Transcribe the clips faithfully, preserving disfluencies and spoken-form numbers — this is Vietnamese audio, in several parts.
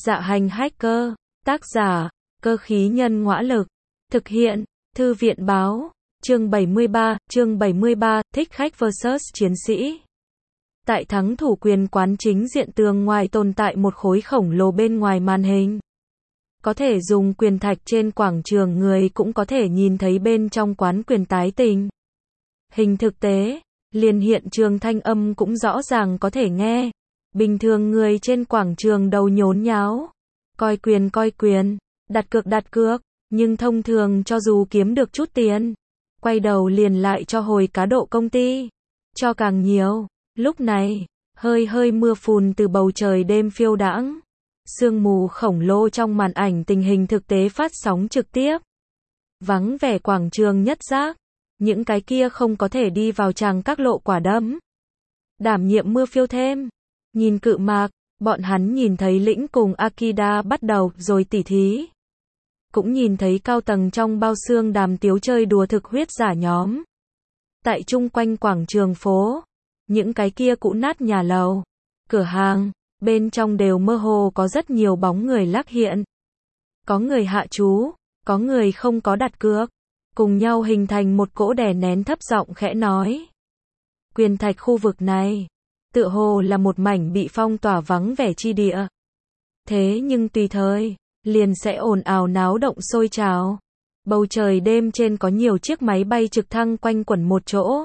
Dạ hành hacker, tác giả, cơ khí nhân ngõa lực, thực hiện, thư viện báo, chương bảy mươi ba, chương bảy mươi ba, thích khách versus chiến sĩ. Tại thắng thủ quyền quán chính diện tường ngoài tồn tại một khối khổng lồ bên ngoài màn hình. Có thể dùng quyền thạch trên quảng trường, người cũng có thể nhìn thấy bên trong quán quyền tái tình. Hình thực tế, liền hiện trường thanh âm cũng rõ ràng có thể nghe. Bình thường người trên quảng trường đầu nhốn nháo, coi quyền coi quyền, đặt cược đặt cược, nhưng thông thường cho dù kiếm được chút tiền, quay đầu liền lại cho hồi cá độ công ty, cho càng nhiều. Lúc này, hơi hơi mưa phùn từ bầu trời đêm phiêu đãng, sương mù khổng lồ trong màn ảnh tình hình thực tế phát sóng trực tiếp. Vắng vẻ quảng trường nhất giác, những cái kia không có thể đi vào tràng các lộ quả đấm. Đảm nhiệm mưa phiêu thêm, nhìn cự mạc, bọn hắn nhìn thấy Lĩnh cùng Akida bắt đầu rồi tỉ thí. Cũng nhìn thấy cao tầng trong bao xương đàm tiếu chơi đùa thực huyết giả nhóm. Tại chung quanh quảng trường phố, những cái kia cũ nát nhà lầu, cửa hàng, bên trong đều mơ hồ có rất nhiều bóng người lác hiện. Có người hạ chú, có người không có đặt cược, cùng nhau hình thành một cỗ đè nén thấp giọng khẽ nói. Quyền thạch khu vực này, tựa hồ là một mảnh bị phong tỏa vắng vẻ chi địa. Thế nhưng tùy thời, liền sẽ ồn ào náo động sôi trào. Bầu trời đêm trên có nhiều chiếc máy bay trực thăng quanh quẩn một chỗ.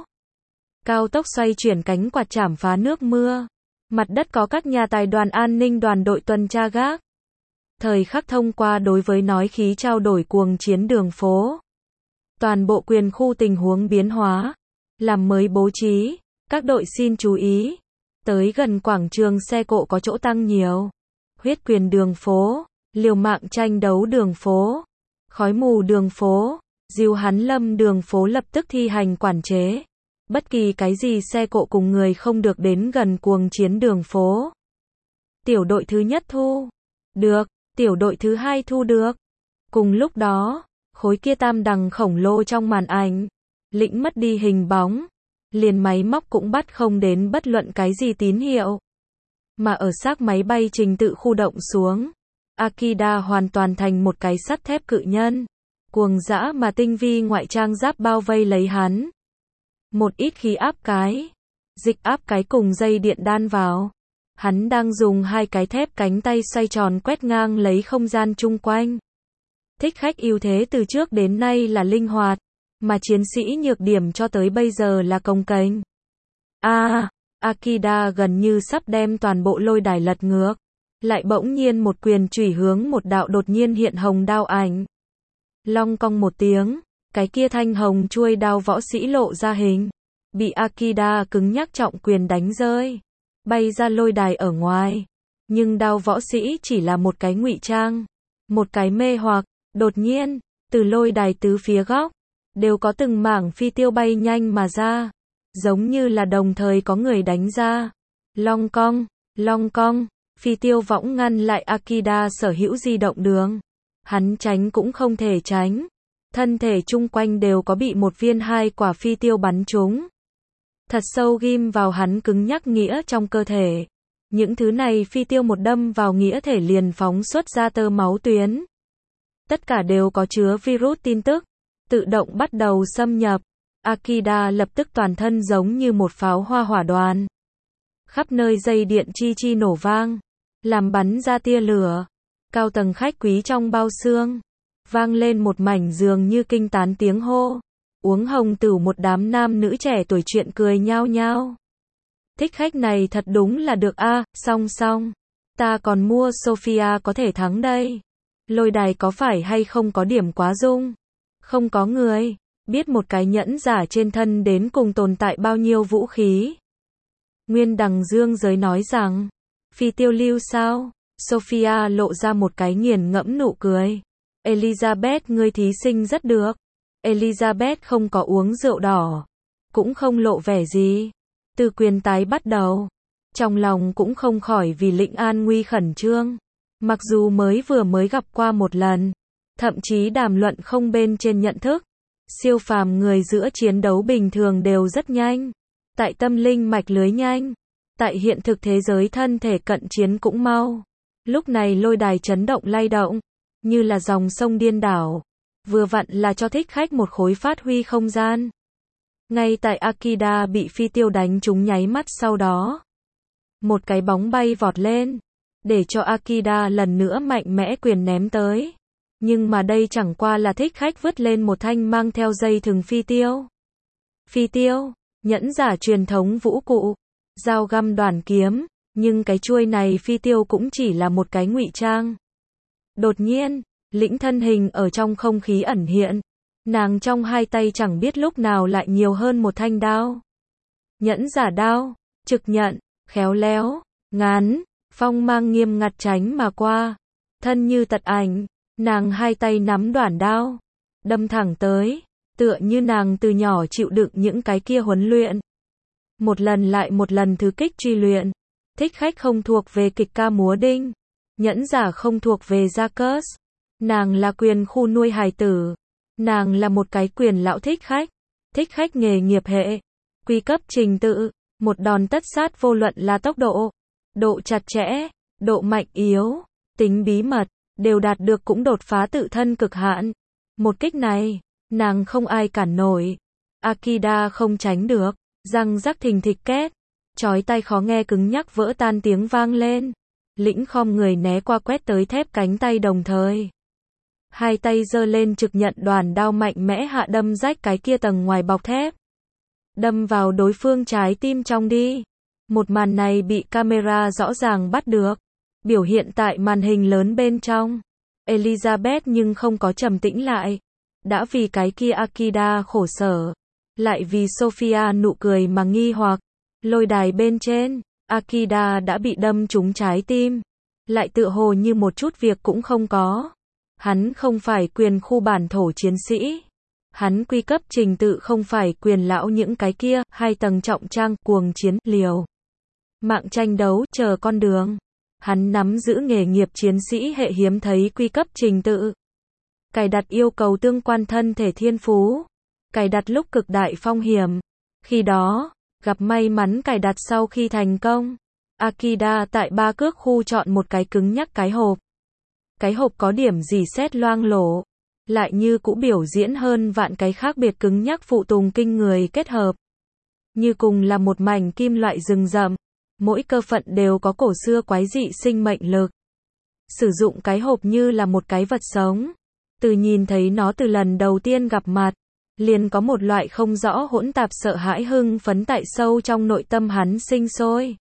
Cao tốc xoay chuyển cánh quạt chảm phá nước mưa. Mặt đất có các nhà tài đoàn an ninh đoàn đội tuần tra gác. Thời khắc thông qua đối với nói khí trao đổi cuồng chiến đường phố. Toàn bộ quyền khu tình huống biến hóa. Làm mới bố trí. Các đội xin chú ý. Tới gần quảng trường xe cộ có chỗ tăng nhiều. Huyết quyền đường phố. Liều mạng tranh đấu đường phố. Khói mù đường phố. Diêu hắn lâm đường phố lập tức thi hành quản chế. Bất kỳ cái gì xe cộ cùng người không được đến gần cuồng chiến đường phố. Tiểu đội thứ nhất thu được, tiểu đội thứ hai thu được. Cùng lúc đó, khối kia tam đằng khổng lồ trong màn ảnh, Lĩnh mất đi hình bóng, liền máy móc cũng bắt không đến bất luận cái gì tín hiệu. Mà ở xác máy bay trình tự khu động xuống, Akida hoàn toàn thành một cái sắt thép cự nhân, cuồng dã mà tinh vi ngoại trang giáp bao vây lấy hắn. Một ít khí áp cái, dịch áp cái cùng dây điện đan vào. Hắn đang dùng hai cái thép cánh tay xoay tròn quét ngang lấy không gian chung quanh. Thích khách ưu thế từ trước đến nay là linh hoạt, mà chiến sĩ nhược điểm cho tới bây giờ là cồng kềnh. A, à, Akida gần như sắp đem toàn bộ lôi đài lật ngược, lại bỗng nhiên một quyền chủy hướng một đạo đột nhiên hiện hồng đao ảnh. Long cong một tiếng. Cái kia thanh hồng chuôi đao võ sĩ lộ ra hình, bị Akida cứng nhắc trọng quyền đánh rơi, bay ra lôi đài ở ngoài. Nhưng đao võ sĩ chỉ là một cái ngụy trang, một cái mê hoặc. Đột nhiên, từ lôi đài tứ phía góc, đều có từng mảng phi tiêu bay nhanh mà ra, giống như là đồng thời có người đánh ra. Long cong, long cong, phi tiêu võng ngăn lại Akida sở hữu di động đường. Hắn tránh cũng không thể tránh. Thân thể chung quanh đều có bị một viên hai quả phi tiêu bắn trúng. Thật sâu ghim vào hắn cứng nhắc nghĩa trong cơ thể. Những thứ này phi tiêu một đâm vào nghĩa thể liền phóng xuất ra tơ máu tuyến. Tất cả đều có chứa virus tin tức, tự động bắt đầu xâm nhập. Akida lập tức toàn thân giống như một pháo hoa hỏa đoàn. Khắp nơi dây điện chi chi nổ vang, làm bắn ra tia lửa. Cao tầng khách quý trong bao xương. Vang lên một mảnh dường như kinh tán tiếng hô. Uống hồng tửu một đám nam nữ trẻ tuổi chuyện cười nhao nhao. Thích khách này thật đúng là được a, à, song song. Ta còn mua Sophia có thể thắng đây. Lôi đài có phải hay không có điểm quá dung? Không có người biết một cái nhẫn giả trên thân đến cùng tồn tại bao nhiêu vũ khí. Nguyên đằng dương giới nói rằng, phi tiêu lưu sao? Sophia lộ ra một cái nghiền ngẫm nụ cười. Elizabeth, ngươi thí sinh rất được. Elizabeth không có uống rượu đỏ, cũng không lộ vẻ gì. Từ quyền tái bắt đầu, trong lòng cũng không khỏi vì Lĩnh an nguy khẩn trương. Mặc dù mới vừa mới gặp qua một lần, thậm chí đàm luận không bên trên nhận thức. Siêu phàm người giữa chiến đấu bình thường đều rất nhanh. Tại tâm linh mạch lưới nhanh. Tại hiện thực thế giới thân thể cận chiến cũng mau. Lúc này lôi đài chấn động lay động, như là dòng sông điên đảo. Vừa vặn là cho thích khách một khối phát huy không gian. Ngay tại Akida bị phi tiêu đánh trúng nháy mắt sau đó. Một cái bóng bay vọt lên, để cho Akida lần nữa mạnh mẽ quyền ném tới. Nhưng mà đây chẳng qua là thích khách vứt lên một thanh mang theo dây thừng phi tiêu. Phi tiêu, nhẫn giả truyền thống vũ cụ, dao găm đoàn kiếm, nhưng cái chuôi này phi tiêu cũng chỉ là một cái ngụy trang. Đột nhiên, Lĩnh thân hình ở trong không khí ẩn hiện, nàng trong hai tay chẳng biết lúc nào lại nhiều hơn một thanh đao. Nhẫn giả đao, trực nhận, khéo léo, ngắn, phong mang nghiêm ngặt tránh mà qua, thân như tật ảnh, nàng hai tay nắm đoản đao, đâm thẳng tới, tựa như nàng từ nhỏ chịu đựng những cái kia huấn luyện. Một lần lại một lần thứ kích truy luyện, thích khách không thuộc về kịch ca múa đinh, nhẫn giả không thuộc về gia cớt, nàng là quyền khu nuôi hài tử, nàng là một cái quyền lão thích khách, thích khách nghề nghiệp hệ, quy cấp trình tự, một đòn tất sát vô luận là tốc độ, độ chặt chẽ, độ mạnh yếu, tính bí mật, đều đạt được cũng đột phá tự thân cực hạn. Một kích này, nàng không ai cản nổi. Akida không tránh được, răng rắc thình thịch két, chói tai khó nghe cứng nhắc vỡ tan tiếng vang lên. Lĩnh khom người né qua quét tới thép cánh tay đồng thời. Hai tay giơ lên trực nhận đoàn đao mạnh mẽ hạ đâm rách cái kia tầng ngoài bọc thép. Đâm vào đối phương trái tim trong đi. Một màn này bị camera rõ ràng bắt được, biểu hiện tại màn hình lớn bên trong. Elizabeth nhưng không có trầm tĩnh lại. Đã vì cái kia Akida khổ sở, lại vì Sophia nụ cười mà nghi hoặc. Lôi đài bên trên, Akida đã bị đâm trúng trái tim, lại tựa hồ như một chút việc cũng không có. Hắn không phải quyền khu bản thổ chiến sĩ. Hắn quy cấp trình tự không phải quyền lão những cái kia, hai tầng trọng trang, cuồng chiến, liều mạng tranh đấu, chờ con đường. Hắn nắm giữ nghề nghiệp chiến sĩ hệ hiếm thấy quy cấp trình tự. Cài đặt yêu cầu tương quan thân thể thiên phú. Cài đặt lúc cực đại phong hiểm. Khi đó, gặp may mắn cài đặt sau khi thành công. Akida tại ba cước khu chọn một cái cứng nhắc cái hộp. Cái hộp có điểm gì xét loang lổ, lại như cũ biểu diễn hơn vạn cái khác biệt cứng nhắc phụ tùng kinh người kết hợp. Như cùng là một mảnh kim loại rừng rậm, mỗi cơ phận đều có cổ xưa quái dị sinh mệnh lực. Sử dụng cái hộp như là một cái vật sống. Từ nhìn thấy nó từ lần đầu tiên gặp mặt, liền có một loại không rõ hỗn tạp sợ hãi hưng phấn tại sâu trong nội tâm hắn sinh sôi.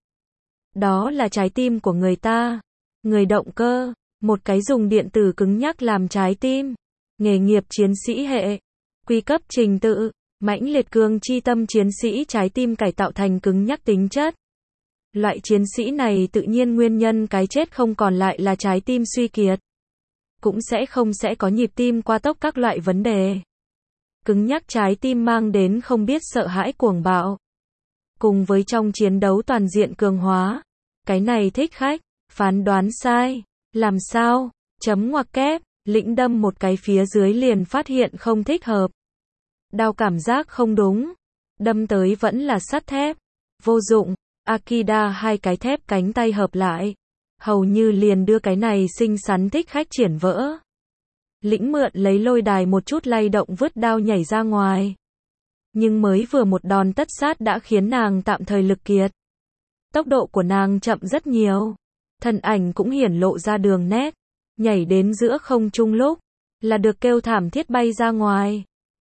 Đó là trái tim của người ta, người động cơ, một cái dùng điện tử cứng nhắc làm trái tim, nghề nghiệp chiến sĩ hệ, quy cấp trình tự, mãnh liệt cường chi tâm chiến sĩ trái tim cải tạo thành cứng nhắc tính chất. Loại chiến sĩ này tự nhiên nguyên nhân cái chết không còn lại là trái tim suy kiệt, cũng sẽ không sẽ có nhịp tim qua tốc các loại vấn đề. Cứng nhắc trái tim mang đến không biết sợ hãi cuồng bạo. Cùng với trong chiến đấu toàn diện cường hóa, cái này thích khách, phán đoán sai, làm sao, chấm ngoặc kép, Lĩnh đâm một cái phía dưới liền phát hiện không thích hợp. Đao cảm giác không đúng, đâm tới vẫn là sắt thép, vô dụng. Akida hai cái thép cánh tay hợp lại, hầu như liền đưa cái này xinh xắn thích khách triển vỡ. Lĩnh mượn lấy lôi đài một chút lay động vứt đao nhảy ra ngoài. Nhưng mới vừa một đòn tất sát đã khiến nàng tạm thời lực kiệt. Tốc độ của nàng chậm rất nhiều. Thân ảnh cũng hiển lộ ra đường nét. Nhảy đến giữa không trung lúc, là được kêu thảm thiết bay ra ngoài.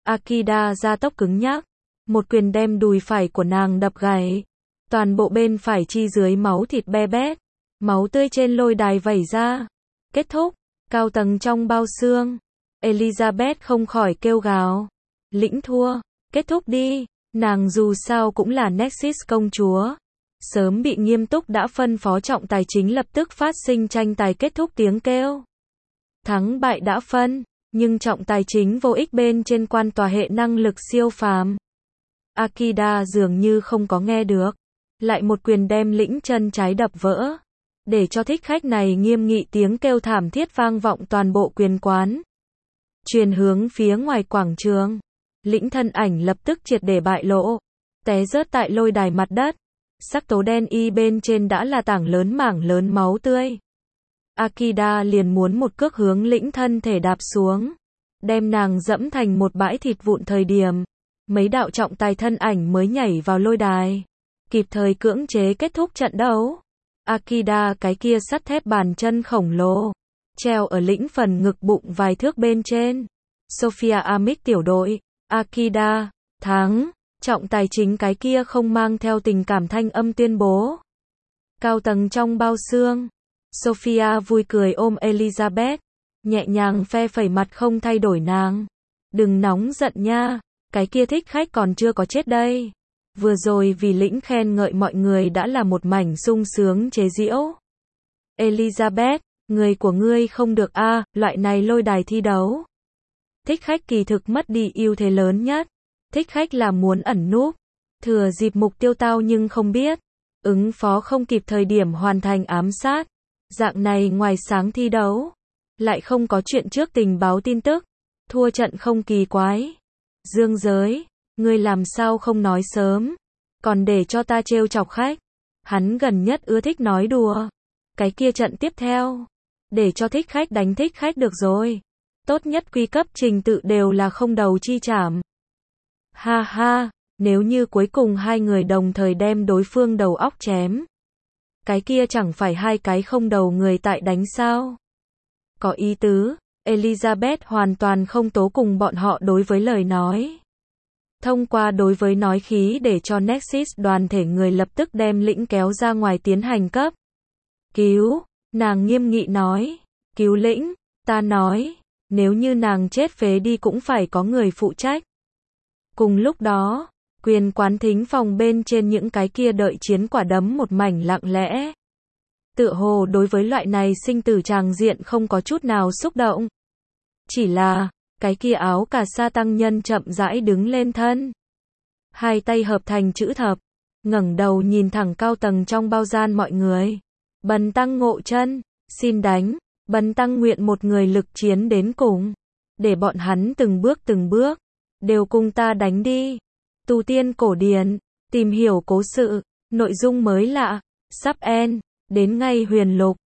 Akida ra tốc cứng nhắc. Một quyền đem đùi phải của nàng đập gãy. Toàn bộ bên phải chi dưới máu thịt be bét. Máu tươi trên lôi đài vẩy ra. Kết thúc. Cao tầng trong bao xương. Elizabeth không khỏi kêu gào. Lĩnh thua. Kết thúc đi. Nàng dù sao cũng là Nexus công chúa. Sớm bị nghiêm túc đã phân phó trọng tài chính lập tức phát sinh tranh tài kết thúc tiếng kêu. Thắng bại đã phân. Nhưng trọng tài chính vô ích bên trên quan tòa hệ năng lực siêu phàm. Akida dường như không có nghe được. Lại một quyền đem Lĩnh chân trái đập vỡ. Để cho thích khách này nghiêm nghị tiếng kêu thảm thiết vang vọng toàn bộ quyền quán. Truyền hướng phía ngoài quảng trường. Lĩnh thân ảnh lập tức triệt để bại lộ. Té rớt tại lôi đài mặt đất. Sắc tố đen y bên trên đã là tảng lớn mảng lớn máu tươi. Akida liền muốn một cước hướng lĩnh thân thể đạp xuống, đem nàng dẫm thành một bãi thịt vụn. Thời điểm mấy đạo trọng tài thân ảnh mới nhảy vào lôi đài, kịp thời cưỡng chế kết thúc trận đấu. Akida cái kia sắt thép bàn chân khổng lồ, treo ở lĩnh phần ngực bụng vài thước bên trên. Sophia Amic tiểu đội, Akida, thắng. Trọng tài chính cái kia không mang theo tình cảm thanh âm tuyên bố. Cao tầng trong bao xương, Sophia vui cười ôm Elizabeth, nhẹ nhàng phe phẩy mặt không thay đổi nàng. Đừng nóng giận nha, cái kia thích khách còn chưa có chết đây. Vừa rồi vì lĩnh khen ngợi mọi người đã là một mảnh sung sướng chế giễu. Elizabeth, người của ngươi không được a, à, loại này lôi đài thi đấu. Thích khách kỳ thực mất đi ưu thế lớn nhất. Thích khách là muốn ẩn núp, thừa dịp mục tiêu tao nhưng không biết, ứng phó không kịp thời điểm hoàn thành ám sát. Dạng này ngoài sáng thi đấu, lại không có chuyện trước tình báo tin tức, thua trận không kỳ quái. Dương Giới, ngươi làm sao không nói sớm, còn để cho ta trêu chọc khách. Hắn gần nhất ưa thích nói đùa. Cái kia trận tiếp theo, để cho thích khách đánh thích khách được rồi. Tốt nhất quy cấp trình tự đều là không đầu chi trảm. Ha ha, nếu như cuối cùng hai người đồng thời đem đối phương đầu óc chém, cái kia chẳng phải hai cái không đầu người tại đánh sao? Có ý tứ. Elizabeth hoàn toàn không tố cùng bọn họ đối với lời nói. Thông qua đối với nói khí để cho Nexus đoàn thể người lập tức đem lĩnh kéo ra ngoài tiến hành cấp cứu. Nàng nghiêm nghị nói, cứu lĩnh, ta nói, nếu như nàng chết phế đi cũng phải có người phụ trách. Cùng lúc đó, quyền quán thính phòng bên trên những cái kia đợi chiến quả đấm một mảnh lặng lẽ. Tựa hồ đối với loại này sinh tử tràng diện không có chút nào xúc động. Chỉ là, cái kia áo cà sa tăng nhân chậm rãi đứng lên thân. Hai tay hợp thành chữ thập, ngẩng đầu nhìn thẳng cao tầng trong bao gian mọi người. Bần tăng ngộ chân, xin đánh, bần tăng nguyện một người lực chiến đến cùng. Để bọn hắn từng bước từng bước, đều cùng ta đánh đi. Tu tiên cổ điển, tìm hiểu cố sự, nội dung mới lạ, sắp end, đến ngay huyền lục.